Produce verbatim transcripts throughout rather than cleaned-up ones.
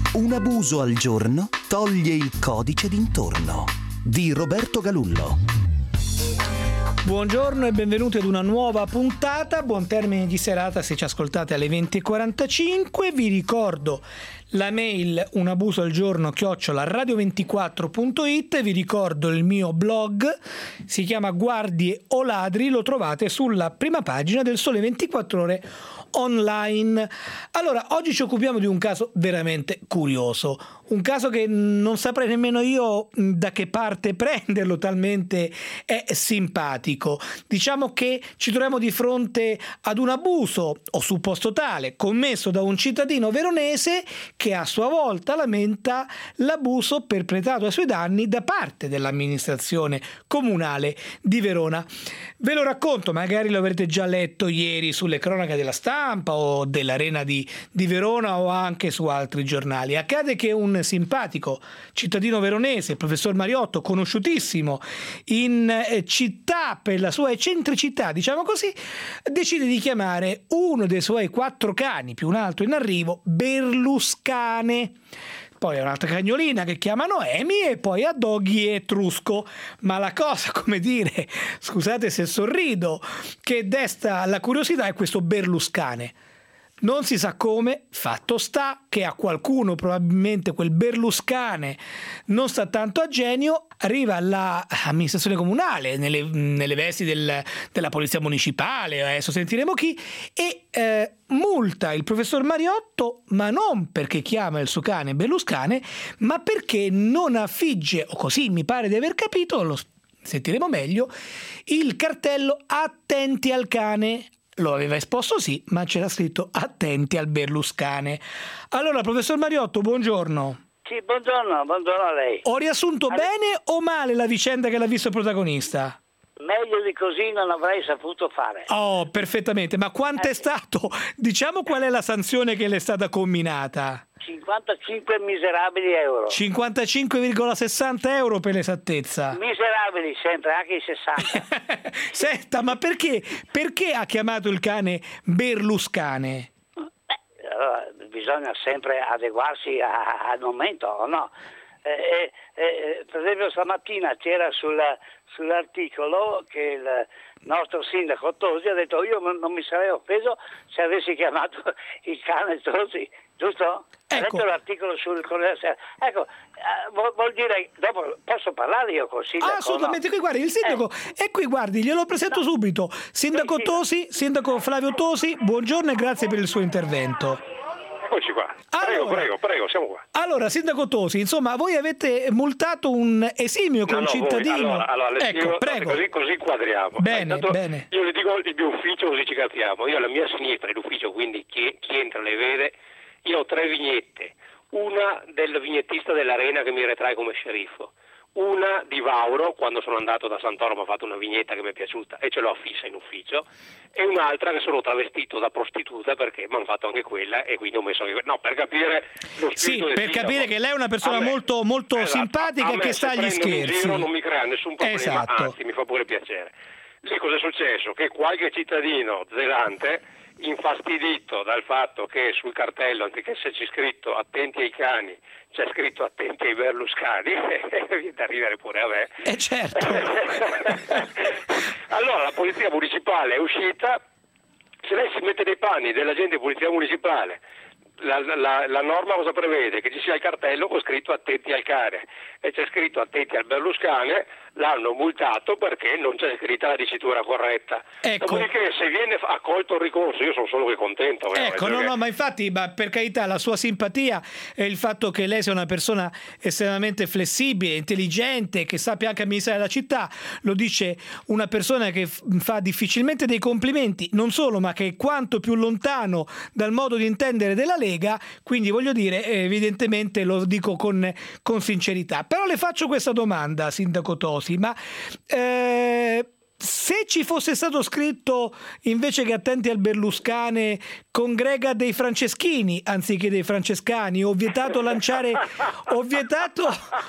Un abuso al giorno toglie il codice d'intorno di Roberto Galullo. Buongiorno e benvenuti ad una nuova puntata. Buon termine di serata se ci ascoltate alle venti e quarantacinque. Vi ricordo la mail un abuso al giorno chiocciola radio ventiquattro punto it. Vi ricordo il mio blog, si chiama Guardie o Ladri, lo trovate sulla prima pagina del Sole ventiquattro Ore online. Allora, oggi ci occupiamo di un caso veramente curioso, un caso che non saprei nemmeno io da che parte prenderlo, talmente è simpatico. Diciamo che ci troviamo di fronte ad un abuso, o supposto tale, commesso da un cittadino veronese che a sua volta lamenta l'abuso perpetrato ai suoi danni da parte dell'amministrazione comunale di Verona. Ve lo racconto, magari lo avrete già letto ieri sulle cronache della stampa o dell'Arena di, di Verona o anche su altri giornali. Accade che un simpatico cittadino veronese, il professor Mariotto, conosciutissimo in città per la sua eccentricità, diciamo così, decide di chiamare uno dei suoi quattro cani più un altro in arrivo Berluscane. Poi è un'altra cagnolina che chiama Noemi e poi a Doggy e Trusco. Ma la cosa, come dire, scusate se sorrido, che desta la curiosità è questo Berluscane. Non si sa come, fatto sta che a qualcuno probabilmente quel Berluscane non sta tanto a genio, arriva all'amministrazione comunale nelle, nelle vesti del, della polizia municipale, adesso sentiremo chi, e eh, multa il professor Mariotto, ma non perché chiama il suo cane Berluscane, ma perché non affigge, o così mi pare di aver capito, lo sentiremo meglio, il cartello attenti al cane. Lo aveva esposto sì, ma c'era scritto attenti al Berluscane. Allora, professor Mariotto, buongiorno. Sì, buongiorno, buongiorno a lei. Ho riassunto allora, bene o male la vicenda che l'ha visto protagonista? Meglio di così non avrei saputo fare. Oh, perfettamente. Ma quanto eh, è stato? Diciamo qual è la sanzione che le è stata comminata? cinquantacinque miserabili euro. cinquantacinque virgola sessanta euro per l'esattezza. Miserabili sempre, anche i sessanta. Senta, ma perché? Perché ha chiamato il cane Berluscane? Beh, allora, bisogna sempre adeguarsi a, a, al momento, o no? Eh, eh, per esempio stamattina c'era sulla, sull'articolo che il nostro sindaco Tosi ha detto io non mi sarei offeso se avessi chiamato il cane Tosi, giusto? Ecco. Ho letto l'articolo sul Corriere della Sera. Ecco, eh, vuol, vuol dire, dopo posso parlare io col sindaco? Ah, assolutamente, no? Qui guardi, il sindaco eh. è qui, guardi, glielo presento no. subito. Sindaco sì, sì. Tosi, sindaco Flavio Tosi, buongiorno e grazie per il suo intervento. Eccoci qua. Prego, allora, prego, prego, siamo qua. Allora, sindaco Tosi, insomma, voi avete multato un esimio no, concittadino. No, allora, allora, le ecco, spiego, prego. Così, così quadriamo. Bene, Intanto, bene. Io le dico il mio ufficio così ci capiamo. Io alla mia sinistra è l'ufficio, quindi chi, chi entra le vede. Io ho tre vignette. Una del vignettista dell'Arena che mi ritrae come sceriffo. Una di Vauro, quando sono andato da Santoro mi ha fatto una vignetta che mi è piaciuta e ce l'ho affissa in ufficio, e un'altra che sono travestito da prostituta perché mi hanno fatto anche quella e quindi ho messo anche quella. No, per capire lo spirito sì, del per sindaco. Capire che lei è una persona me, molto, molto esatto, simpatica e che sta agli scherzi. In giro non mi crea nessun problema, esatto. Anzi mi fa pure piacere. Lì cosa è successo? Che qualche cittadino zelante, infastidito dal fatto che sul cartello, anziché esserci scritto attenti ai cani, c'è scritto attenti ai Berluscani, viene da ridere pure a me. Eh certo. Allora la polizia municipale è uscita, se lei si mette nei panni dell'agente di polizia municipale, la, la, la norma cosa prevede? Che ci sia il cartello con scritto attenti al cane e c'è scritto attenti al Berluscane, l'hanno multato perché non c'è scritta la dicitura corretta. Ecco. Dopodiché se viene accolto il ricorso io sono solo che contento. Ecco, no, che... no, ma infatti, ma per carità, la sua simpatia e il fatto che lei sia una persona estremamente flessibile, intelligente, che sappia anche amministrare la città, lo dice una persona che fa difficilmente dei complimenti, non solo, ma che è quanto più lontano dal modo di intendere della Lega, quindi voglio dire, evidentemente lo dico con, con sincerità. Però le faccio questa domanda, sindaco Tosi, ma eh, se ci fosse stato scritto invece che attenti al Berluscane congrega dei franceschini anziché dei francescani, ho vietato lanciare ho vietato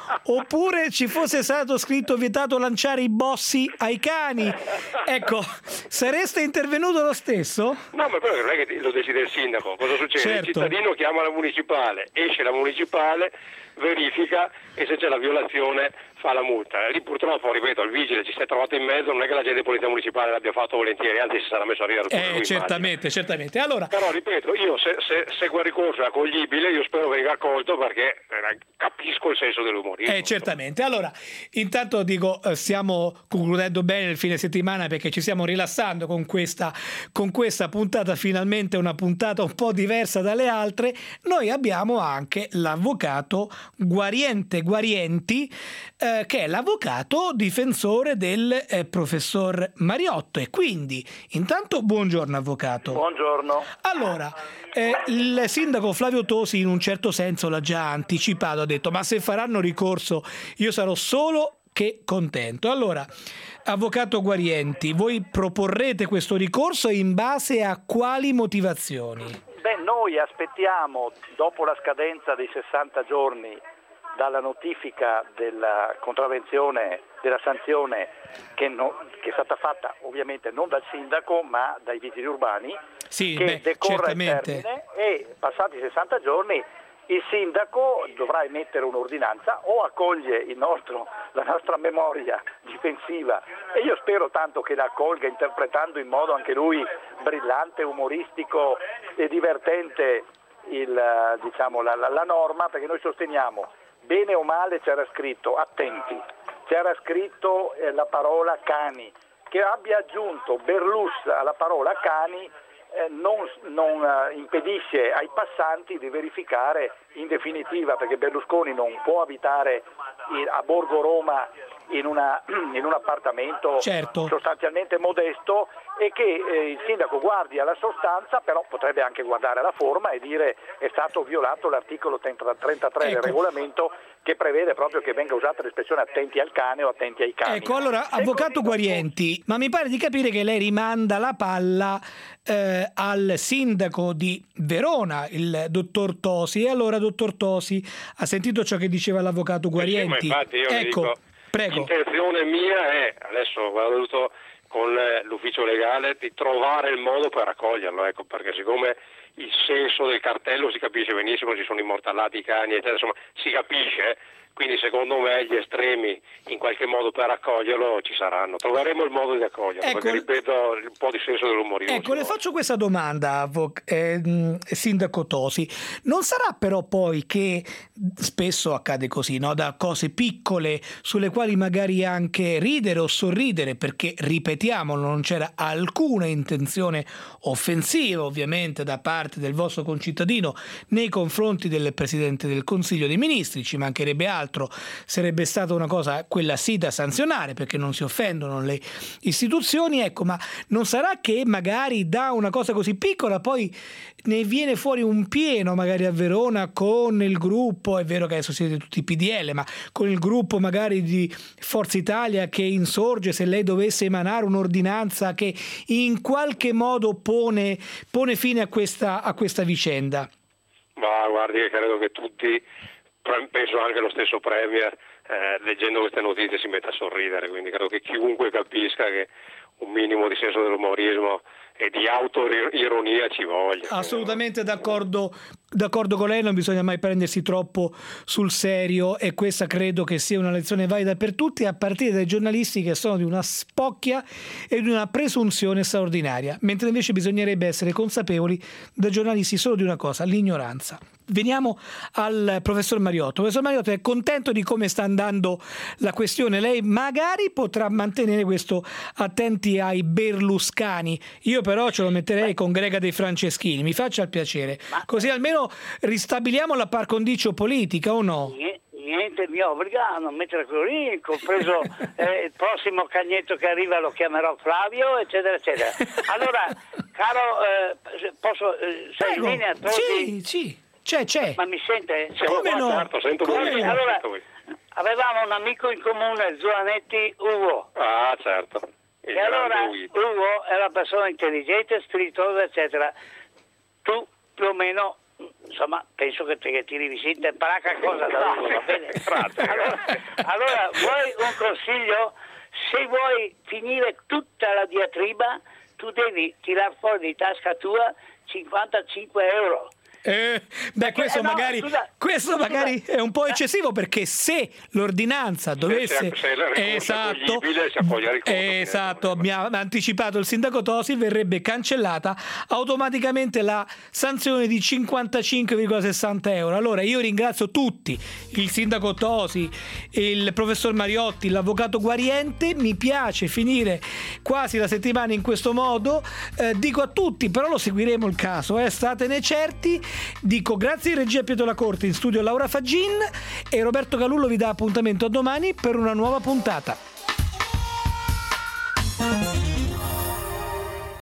oppure ci fosse stato scritto vietato lanciare i bossi ai cani, ecco, sareste intervenuto lo stesso? No, ma però non è che lo decide il sindaco, cosa succede? Certo. Il cittadino chiama la municipale, esce la municipale, verifica e se c'è la violazione fa la multa. Lì purtroppo, ripeto, il vigile ci si è trovato in mezzo, non è che la gente di polizia municipale l'abbia fatto volentieri, anzi si sarà messo a ridere. Eh, lui, certamente, immagino. certamente. Allora, però ripeto, io se, se, se quel ricorso è accoglibile, io spero venga accolto perché eh, capisco il senso dell'umorismo. Eh, certamente. Allora, intanto dico, eh, stiamo concludendo bene il fine settimana perché ci stiamo rilassando con questa, con questa puntata, finalmente una puntata un po' diversa dalle altre. Noi abbiamo anche l'avvocato Guariente Guarienti, eh, che è l'avvocato difensore del eh, professor Mariotto, e quindi intanto buongiorno avvocato. Buongiorno. Allora, eh, il sindaco Flavio Tosi in un certo senso l'ha già anticipato, ha detto ma se faranno ricorso io sarò solo che contento. Allora, avvocato Guarienti, voi proporrete questo ricorso in base a quali motivazioni? Beh, noi aspettiamo, dopo la scadenza dei sessanta giorni dalla notifica della contravvenzione, della sanzione che, no, che è stata fatta ovviamente non dal sindaco ma dai vigili urbani, sì, che beh, decorra il certamente. termine, e passati i sessanta giorni il sindaco dovrà emettere un'ordinanza o accoglie il nostro, la nostra memoria difensiva, e io spero tanto che la accolga interpretando in modo anche lui brillante, umoristico e divertente il, diciamo, la, la, la norma, perché noi sosteniamo, bene o male c'era scritto, attenti, c'era scritto eh, la parola cani, che abbia aggiunto Berlus alla parola cani eh, non, non eh, impedisce ai passanti di verificare in definitiva, perché Berlusconi non può abitare in, a Borgo Roma in, una, in un appartamento certo. sostanzialmente modesto, e che eh, il sindaco guardi alla sostanza, però potrebbe anche guardare alla forma e dire è stato violato l'articolo trentatré ecco. del regolamento, che prevede proprio che venga usata l'espressione attenti al cane o attenti ai cani. Ecco, allora, Se avvocato Guarienti, ma mi pare di capire che lei rimanda la palla eh, al sindaco di Verona, il dottor Tosi. E allora, dottor Tosi, ha sentito ciò che diceva l'avvocato Guarienti? Sì, ma infatti io ecco, dico, prego. L'intenzione mia è, adesso ho valuto con l'ufficio legale, di trovare il modo per raccoglierlo, ecco, perché siccome il senso del cartello si capisce benissimo, ci sono immortalati i cani, eccetera, insomma si capisce, quindi secondo me gli estremi in qualche modo per raccoglierlo ci saranno, troveremo il modo di accoglierlo, ecco, perché ripeto un po' di senso dell'umorismo. Ecco, le faccio questa domanda, avvoc- eh, sindaco Tosi, non sarà però poi che spesso accade così, no? Da cose piccole sulle quali magari anche ridere o sorridere, perché ripetiamo non c'era alcuna intenzione offensiva ovviamente da parte del vostro concittadino nei confronti del Presidente del Consiglio dei Ministri, ci mancherebbe altro, sarebbe stata una cosa quella sì da sanzionare perché non si offendono le istituzioni, ecco, ma non sarà che magari da una cosa così piccola poi ne viene fuori un pieno magari a Verona con il gruppo, è vero che adesso siete tutti P D L, ma con il gruppo magari di Forza Italia che insorge se lei dovesse emanare un'ordinanza che in qualche modo pone, pone fine a questa, a questa vicenda? Ma guardi, credo che tutti, penso anche lo stesso Premier, eh, leggendo queste notizie si mette a sorridere, quindi credo che chiunque capisca che un minimo di senso dell'umorismo e di autoironia ci voglia. Assolutamente d'accordo, d'accordo con lei, non bisogna mai prendersi troppo sul serio, e questa credo che sia una lezione valida per tutti, a partire dai giornalisti che sono di una spocchia e di una presunzione straordinaria, mentre invece bisognerebbe essere consapevoli da giornalisti solo di una cosa, l'ignoranza. Veniamo al professor Mariotto. Professor Mariotto, è contento di come sta andando la questione? Lei magari potrà mantenere questo attenti ai berluscani, io però ce lo metterei con Grega dei Franceschini, mi faccia il piacere, così almeno ristabiliamo la par condicio politica, o no? Niente mi obbliga a non mettere quello lì, compreso eh, il prossimo cagnetto che arriva lo chiamerò Flavio, eccetera eccetera. Allora, caro, eh, posso eh, sei in linea? Sì, sì. C'è, c'è. Ma mi sente? Come no? Certo, sento Come voi. no? Allora, avevamo un amico in comune, Zuanetti Ugo. Ah, certo. E, e allora Ugo è una persona intelligente, spiritosa, eccetera. Tu più o meno, insomma, penso che, te, che ti rivisiti imparare qualcosa da Ugo, va bene? Allora, allora, vuoi un consiglio? Se vuoi finire tutta la diatriba, tu devi tirar fuori di tasca tua cinquantacinque euro. Eh, beh, questo, eh no, magari, scusa, questo scusa. magari è un po' eccessivo, perché se l'ordinanza dovesse, se è esatto, se esatto, mi ha anticipato il sindaco Tosi, verrebbe cancellata automaticamente la sanzione di cinquantacinque virgola sessanta euro. Allora io ringrazio tutti, il sindaco Tosi, il professor Mariotti, l'avvocato Guariente. Mi piace finire quasi la settimana in questo modo, eh, dico a tutti, però lo seguiremo il caso, eh, statene certi. Dico grazie di regia Pietro La Corte, in studio Laura Faggin, e Roberto Galullo vi dà appuntamento a domani per una nuova puntata.